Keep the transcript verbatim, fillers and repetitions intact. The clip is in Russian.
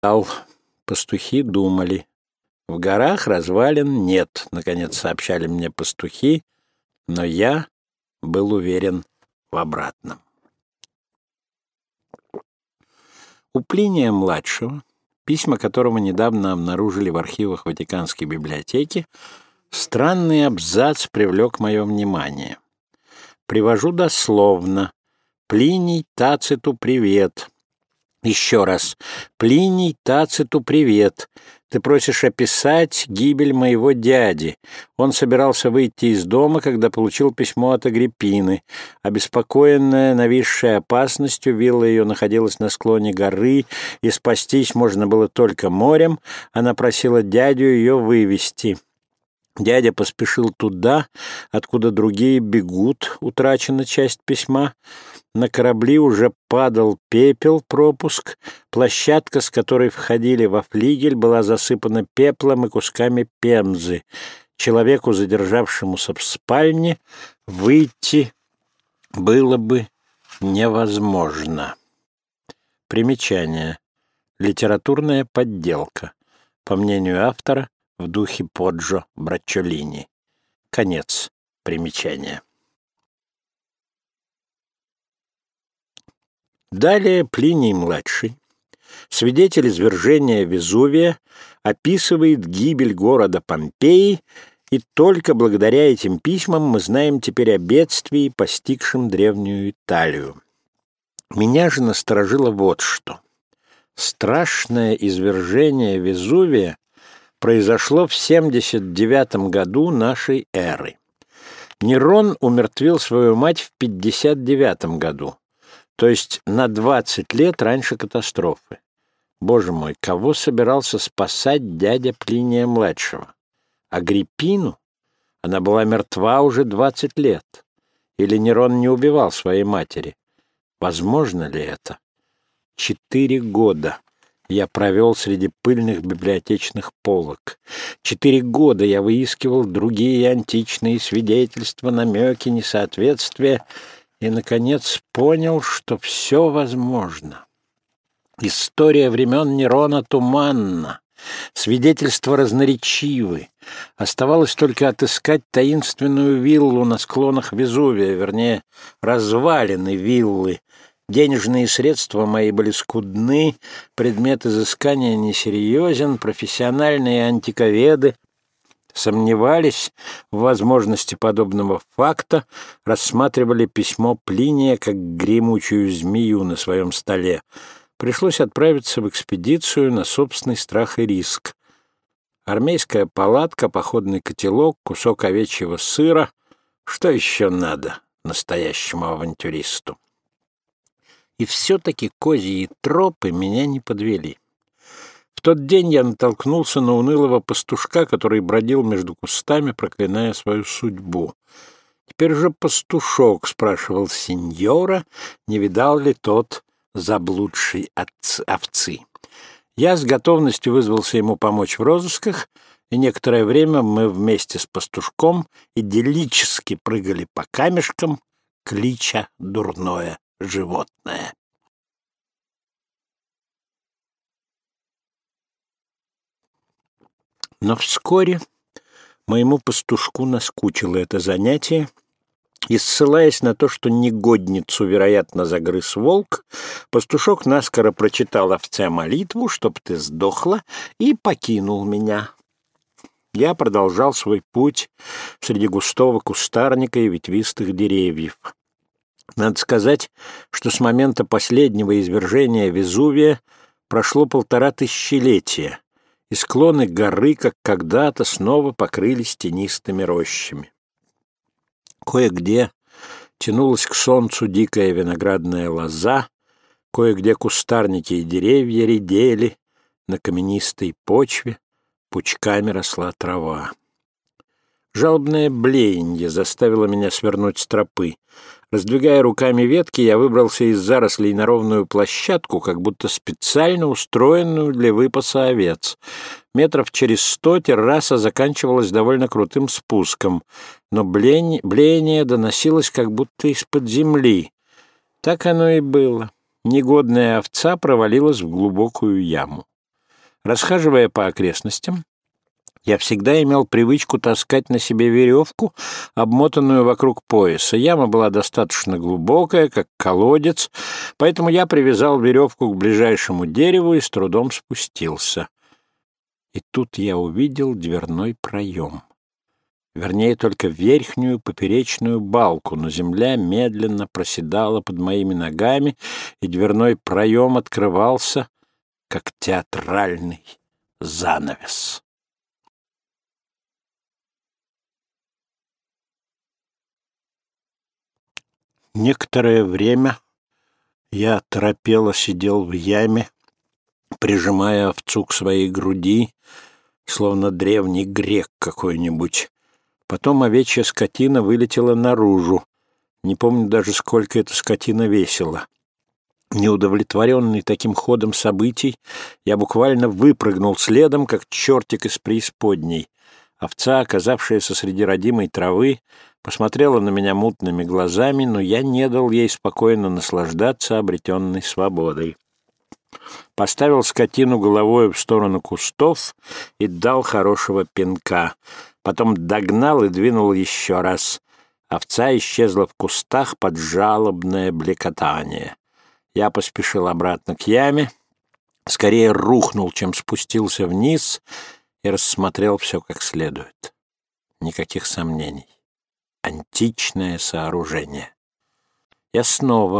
Ал, пастухи думали. В горах развалин нет, наконец сообщали мне пастухи, но я был уверен в обратном. У Плиния-младшего, письма которого недавно обнаружили в архивах Ватиканской библиотеки, странный абзац привлек мое внимание. Привожу дословно. Плиний Тациту привет. Еще раз. Плиний Тациту привет. Ты просишь описать гибель моего дяди. Он собирался выйти из дома, когда получил письмо от Агриппины. Обеспокоенная нависшей опасностью, вилла ее находилась на склоне горы, и спастись можно было только морем. Она просила дядю ее вывести. Дядя поспешил туда, откуда другие бегут, утрачена часть письма. На корабли уже падал пепел, пропуск. Площадка, с которой входили во флигель, была засыпана пеплом и кусками пемзы. Человеку, задержавшемуся в спальне, выйти было бы невозможно. Примечание. Литературная подделка. По мнению автора, в духе Поджо Браччолини. Конец примечания. Далее Плиний-младший, свидетель извержения Везувия, описывает гибель города Помпеи, и только благодаря этим письмам мы знаем теперь о бедствии, постигшем древнюю Италию. Меня же насторожило вот что. Страшное извержение Везувия произошло в семьдесят девятом году нашей эры. Нерон умертвил свою мать в пятьдесят девятом году, то есть на двадцать лет раньше катастрофы. Боже мой, кого собирался спасать дядя Плиния-младшего? Агриппину? Она была мертва уже двадцать лет. Или Нерон не убивал своей матери? Возможно ли это? Четыре года я провел среди пыльных библиотечных полок. Четыре года я выискивал другие античные свидетельства, намеки, несоответствия, и, наконец, понял, что все возможно. История времен Нерона туманна, свидетельства разноречивы. Оставалось только отыскать таинственную виллу на склонах Везувия, вернее, развалины виллы. Денежные средства мои были скудны, предмет изыскания несерьезен, профессиональные антиковеды сомневались в возможности подобного факта, рассматривали письмо Плиния как гремучую змею на своем столе. Пришлось отправиться в экспедицию на собственный страх и риск. Армейская палатка, походный котелок, кусок овечьего сыра. Что еще надо настоящему авантюристу? И все-таки козьи тропы меня не подвели. В тот день я натолкнулся на унылого пастушка, который бродил между кустами, проклиная свою судьбу. Теперь же пастушок спрашивал сеньора, не видал ли тот заблудшей овцы. Я с готовностью вызвался ему помочь в розысках, и некоторое время мы вместе с пастушком идиллически прыгали по камешкам, клича дурное животное. Но вскоре моему пастушку наскучило это занятие, и, ссылаясь на то, что негодницу, вероятно, загрыз волк, пастушок наскоро прочитал овце молитву, чтоб ты сдохла, и покинул меня. Я продолжал свой путь среди густого кустарника и ветвистых деревьев. Надо сказать, что с момента последнего извержения Везувия прошло полтора тысячелетия, и склоны горы, как когда-то, снова покрылись тенистыми рощами. Кое-где тянулась к солнцу дикая виноградная лоза, кое-где кустарники и деревья редели, на каменистой почве пучками росла трава. Жалобное блеяние заставило меня свернуть с тропы. Раздвигая руками ветки, я выбрался из зарослей на ровную площадку, как будто специально устроенную для выпаса овец. Метров через сто терраса заканчивалась довольно крутым спуском, но блеяние, блеяние доносилось как будто из-под земли. Так оно и было. Негодная овца провалилась в глубокую яму. Расхаживая по окрестностям, я всегда имел привычку таскать на себе веревку, обмотанную вокруг пояса. Яма была достаточно глубокая, как колодец, поэтому я привязал веревку к ближайшему дереву и с трудом спустился. И тут я увидел дверной проем. Вернее, только верхнюю поперечную балку, но земля медленно проседала под моими ногами, и дверной проем открывался, как театральный занавес. Некоторое время я оторопело сидел в яме, прижимая овцу к своей груди, словно древний грек какой-нибудь. Потом овечья скотина вылетела наружу. Не помню даже, сколько эта скотина весила. Неудовлетворенный таким ходом событий, я буквально выпрыгнул следом, как чертик из преисподней. Овца, оказавшаяся среди родимой травы, посмотрела на меня мутными глазами, но я не дал ей спокойно наслаждаться обретенной свободой. Поставил скотину головой в сторону кустов и дал хорошего пинка. Потом догнал и двинул еще раз. Овца исчезла в кустах под жалобное блекотание. Я поспешил обратно к яме, скорее рухнул, чем спустился вниз, и рассмотрел все как следует. Никаких сомнений. Античное сооружение. Я снова